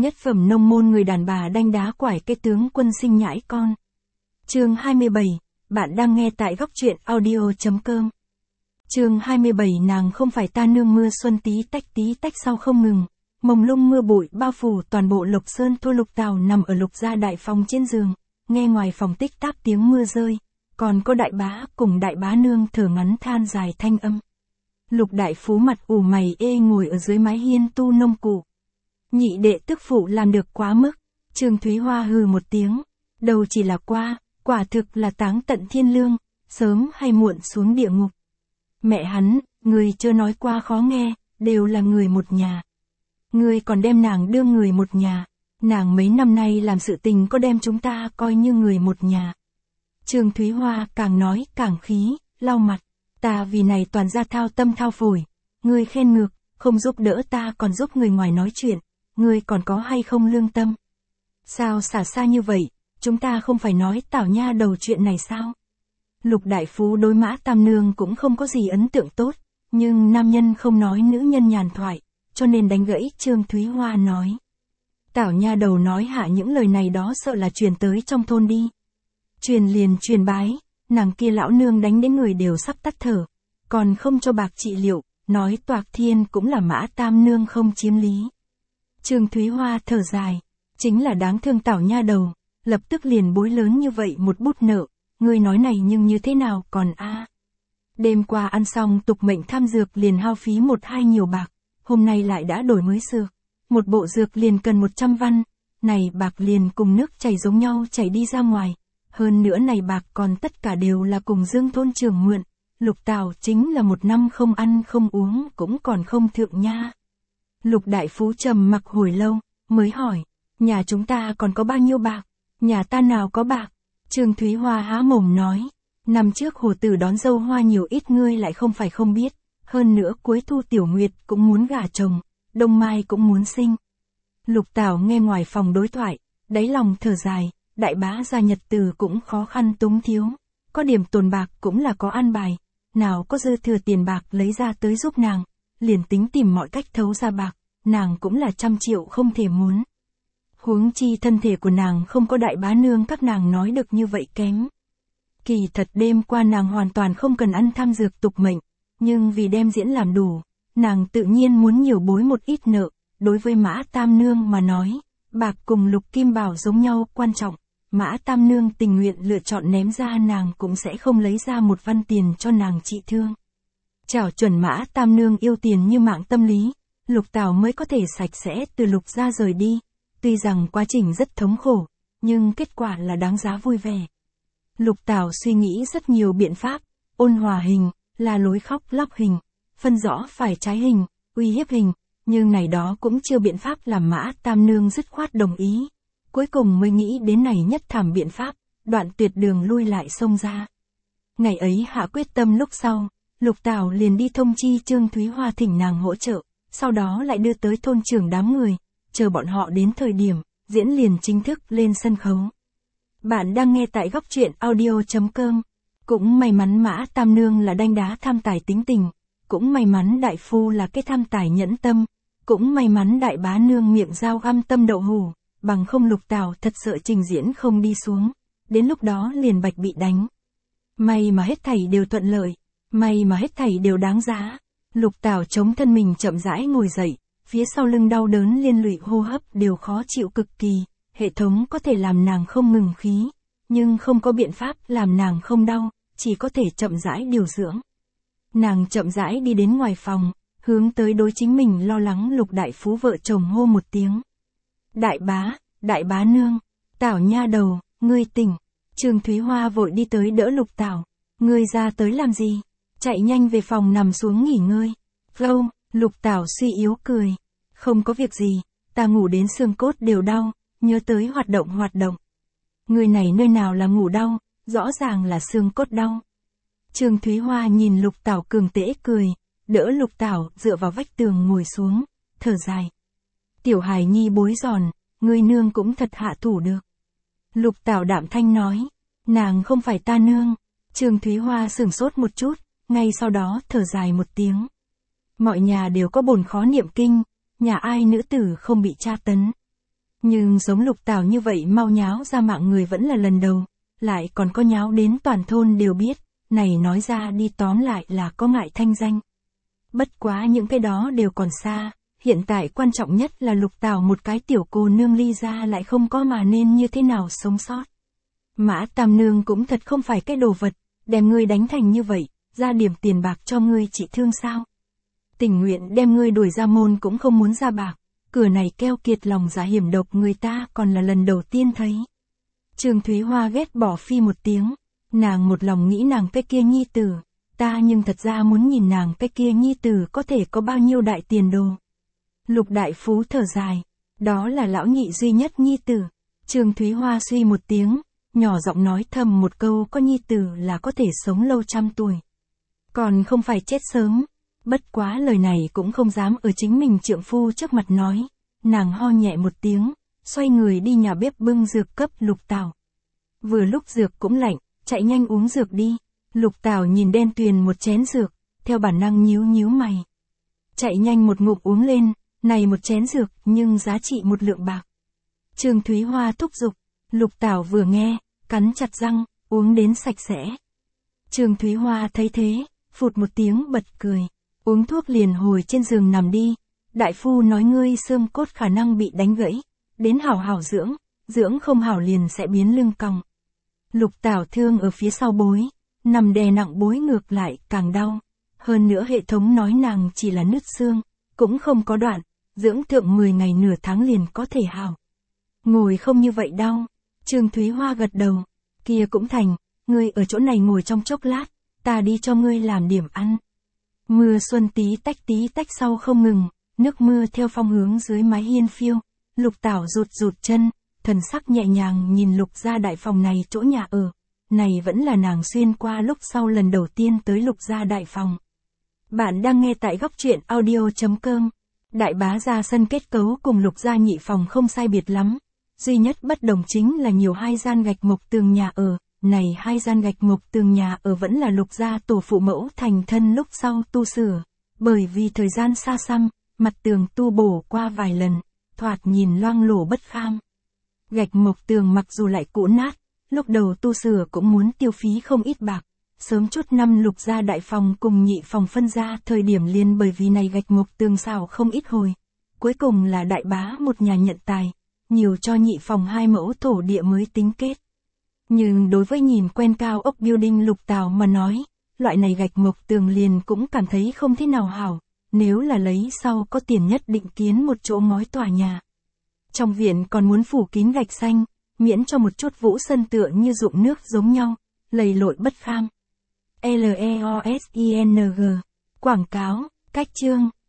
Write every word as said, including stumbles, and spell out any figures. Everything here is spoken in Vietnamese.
Nhất phẩm nông môn người đàn bà đanh đá quải cái tướng quân sinh nhãi con. Chương hai mươi bảy, bạn đang nghe tại góc truyện audio chấm com. Chương hai mươi bảy nàng không phải ta nương mưa xuân tí tách tí tách sau không ngừng. Mông lung mưa bụi bao phủ toàn bộ Lộc Sơn thôi. Lục Tào nằm ở Lục gia đại phòng trên giường, nghe ngoài phòng tích tắc tiếng mưa rơi, còn có đại bá cùng đại bá nương thở ngắn than dài thanh âm. Lục đại phú mặt ủ mày ê ngồi ở dưới mái hiên tu nông cụ. Nhị đệ tức phụ làm được quá mức. Trương Thúy Hoa hừ một tiếng, đầu chỉ là qua, quả thực là táng tận thiên lương, sớm hay muộn xuống địa ngục. Mẹ hắn, người chưa nói qua khó nghe, đều là người một nhà. Người còn đem nàng đưa người một nhà, nàng mấy năm nay làm sự tình có đem chúng ta coi như người một nhà. Trương Thúy Hoa càng nói càng khí, lau mặt, ta vì này toàn ra thao tâm thao phổi, người khen ngược, không giúp đỡ ta còn giúp người ngoài nói chuyện, người còn có hay không lương tâm? Sao xả xa như vậy, chúng ta không phải nói Tảo nha đầu chuyện này sao? Lục đại phú đối Mã Tam Nương cũng không có gì ấn tượng tốt, nhưng nam nhân không nói nữ nhân nhàn thoại, cho nên đánh gãy Trương Thúy Hoa nói. Tảo nha đầu nói hạ những lời này đó sợ là truyền tới trong thôn đi. Truyền liền truyền bái, nàng kia lão nương đánh đến người đều sắp tắt thở, còn không cho bạc trị liệu, nói toạc thiên cũng là Mã Tam Nương không chiếm lý. Trương Thúy Hoa thở dài, chính là đáng thương Tảo nha đầu, lập tức liền bối lớn như vậy một bút nợ, người nói này nhưng như thế nào còn a? À. Đêm qua ăn xong tục mệnh tham dược liền hao phí một hai nhiều bạc, hôm nay lại đã đổi mới dược, một bộ dược liền cần một trăm văn, này bạc liền cùng nước chảy giống nhau chảy đi ra ngoài, hơn nữa này bạc còn tất cả đều là cùng Dương thôn trưởng mượn, Lục Tào chính là một năm không ăn không uống cũng còn không thượng nha. Lục đại phú trầm mặc hồi lâu, mới hỏi, nhà chúng ta còn có bao nhiêu bạc? Nhà ta nào có bạc? Trương Thúy Hoa há mồm nói, năm trước hồ tử đón dâu hoa nhiều ít ngươi lại không phải không biết, hơn nữa cuối thu Tiểu Nguyệt cũng muốn gả chồng, Đông Mai cũng muốn sinh. Lục Tào nghe ngoài phòng đối thoại, đáy lòng thở dài, đại bá gia nhật từ cũng khó khăn túng thiếu, có điểm tồn bạc cũng là có an bài, nào có dư thừa tiền bạc lấy ra tới giúp nàng, liền tính tìm mọi cách thấu ra bạc, nàng cũng là trăm triệu không thể muốn. Huống chi thân thể của nàng không có đại bá nương các nàng nói được như vậy kém. Kỳ thật đêm qua nàng hoàn toàn không cần ăn tham dược tục mệnh, nhưng vì đem diễn làm đủ, nàng tự nhiên muốn nhiều bối một ít nợ, đối với Mã Tam Nương mà nói, bạc cùng lục kim bảo giống nhau quan trọng, Mã Tam Nương tình nguyện lựa chọn ném ra nàng cũng sẽ không lấy ra một văn tiền cho nàng trị thương. Chảo chuẩn Mã Tam Nương yêu tiền như mạng tâm lý, Lục Tào mới có thể sạch sẽ từ Lục gia rời đi, tuy rằng quá trình rất thống khổ, nhưng kết quả là đáng giá vui vẻ. Lục Tào suy nghĩ rất nhiều biện pháp, ôn hòa hình, là lối khóc lóc hình, phân rõ phải trái hình, uy hiếp hình, nhưng này đó cũng chưa biện pháp làm Mã Tam Nương dứt khoát đồng ý. Cuối cùng mới nghĩ đến này nhất thảm biện pháp, đoạn tuyệt đường lui lại xông ra. Ngày ấy hạ quyết tâm lúc sau, Lục Tào liền đi thông chi Trương Thúy Hoa thỉnh nàng hỗ trợ, sau đó lại đưa tới thôn trưởng đám người, chờ bọn họ đến thời điểm, diễn liền chính thức lên sân khấu. Bạn đang nghe tại góc truyện audio chấm com. Cũng may mắn Mã Tam Nương là đanh đá tham tài tính tình, cũng may mắn đại phu là cái tham tài nhẫn tâm, cũng may mắn đại bá nương miệng dao găm tâm đậu hủ, bằng không Lục Tào thật sợ trình diễn không đi xuống, đến lúc đó liền bạch bị đánh. May mà hết thảy đều thuận lợi, may mà hết thảy đều đáng giá. Lục Tào chống thân mình chậm rãi ngồi dậy, phía sau lưng đau đớn liên lụy hô hấp đều khó chịu cực kỳ, hệ thống có thể làm nàng không ngừng khí, nhưng không có biện pháp làm nàng không đau, chỉ có thể chậm rãi điều dưỡng. Nàng chậm rãi đi đến ngoài phòng, hướng tới đối chính mình lo lắng Lục đại phú vợ chồng hô một tiếng. Đại bá, đại bá nương, Tảo nha đầu, ngươi tỉnh. Trương Thúy Hoa vội đi tới đỡ Lục Tảo, ngươi ra tới làm gì? Chạy nhanh về phòng nằm xuống nghỉ ngơi. Lâu, Lục Tảo suy yếu cười. Không có việc gì, ta ngủ đến xương cốt đều đau, nhớ tới hoạt động hoạt động. Người này nơi nào là ngủ đau, rõ ràng là xương cốt đau. Trương Thúy Hoa nhìn Lục Tảo cường tễ cười, đỡ Lục Tảo dựa vào vách tường ngồi xuống, thở dài. Tiểu hài nhi bối giòn, ngươi nương cũng thật hạ thủ được. Lục Tảo đạm thanh nói, nàng không phải ta nương. Trương Thúy Hoa sửng sốt một chút, ngay sau đó thở dài một tiếng. Mọi nhà đều có bổn khó niệm kinh, nhà ai nữ tử không bị tra tấn. Nhưng giống Lục Tảo như vậy mau nháo ra mạng người vẫn là lần đầu, lại còn có nháo đến toàn thôn đều biết, này nói ra đi tóm lại là có ngại thanh danh. Bất quá những cái đó đều còn xa, hiện tại quan trọng nhất là Lục Tảo một cái tiểu cô nương ly ra lại không có mà nên như thế nào sống sót. Mã Tam Nương cũng thật không phải cái đồ vật, đem ngươi đánh thành như vậy, ra điểm tiền bạc cho ngươi trị thương sao. Tình nguyện đem ngươi đuổi ra môn cũng không muốn ra bạc, cửa này keo kiệt lòng dạ hiểm độc người ta còn là lần đầu tiên thấy. Trương Thúy Hoa ghét bỏ phi một tiếng, nàng một lòng nghĩ nàng cái kia nhi tử, ta nhưng thật ra muốn nhìn nàng cái kia nhi tử có thể có bao nhiêu đại tiền đồ. Lục đại phú thở dài, đó là lão nhị duy nhất nhi tử. Trương Thúy Hoa suy một tiếng, nhỏ giọng nói thầm một câu có nhi tử là có thể sống lâu trăm tuổi. Còn không phải chết sớm. Bất quá lời này cũng không dám ở chính mình trượng phu trước mặt nói, nàng ho nhẹ một tiếng, xoay người đi nhà bếp bưng dược cấp Lục Tảo. Vừa lúc dược cũng lạnh, chạy nhanh uống dược đi. Lục Tảo nhìn đen tuyền một chén dược, theo bản năng nhíu nhíu mày. Chạy nhanh một ngụm uống lên, này một chén dược nhưng giá trị một lượng bạc. Trương Thúy Hoa thúc giục, Lục Tảo vừa nghe, cắn chặt răng, uống đến sạch sẽ. Trương Thúy Hoa thấy thế, phụt một tiếng bật cười. Uống thuốc liền hồi trên giường nằm đi, đại phu nói ngươi xương cốt khả năng bị đánh gãy, đến hảo hảo dưỡng, dưỡng không hảo liền sẽ biến lưng còng. Lục Tảo thương ở phía sau bối, nằm đè nặng bối ngược lại càng đau, hơn nữa hệ thống nói nàng chỉ là nứt xương, cũng không có đoạn, dưỡng thượng mười ngày nửa tháng liền có thể hảo. Ngồi không như vậy đau, Trương Thúy Hoa gật đầu, kia cũng thành, ngươi ở chỗ này ngồi trong chốc lát, ta đi cho ngươi làm điểm ăn. Mưa xuân tí tách tí tách sau không ngừng, nước mưa theo phong hướng dưới mái hiên phiêu, Lục Tảo rụt rụt chân, thần sắc nhẹ nhàng nhìn Lục gia đại phòng này chỗ nhà ở, này vẫn là nàng xuyên qua lúc sau lần đầu tiên tới Lục gia đại phòng. Bạn đang nghe tại góc truyện audio chấm com, đại bá gia sân kết cấu cùng Lục gia nhị phòng không sai biệt lắm, duy nhất bất đồng chính là nhiều hai gian gạch mộc tường nhà ở. Này hai gian gạch mộc tường nhà ở vẫn là Lục gia tổ phụ mẫu thành thân lúc sau tu sửa, bởi vì thời gian xa xăm, mặt tường tu bổ qua vài lần, thoạt nhìn loang lổ bất kham. Gạch mộc tường mặc dù lại cũ nát, lúc đầu tu sửa cũng muốn tiêu phí không ít bạc, sớm chút năm Lục gia đại phòng cùng nhị phòng phân ra thời điểm liền bởi vì này gạch mộc tường xào không ít hồi, cuối cùng là đại bá một nhà nhận tài, nhiều cho nhị phòng hai mẫu thổ địa mới tính kết. Nhưng đối với nhìn quen cao ốc building Lục Tảo mà nói, loại này gạch mộc tường liền cũng cảm thấy không thế nào hảo, nếu là lấy sau có tiền nhất định kiến một chỗ ngói tòa nhà. Trong viện còn muốn phủ kín gạch xanh, miễn cho một chút vũ sân tựa như ruộng nước giống nhau, lầy lội bất kham. L E O S I N G Quảng cáo, cách chương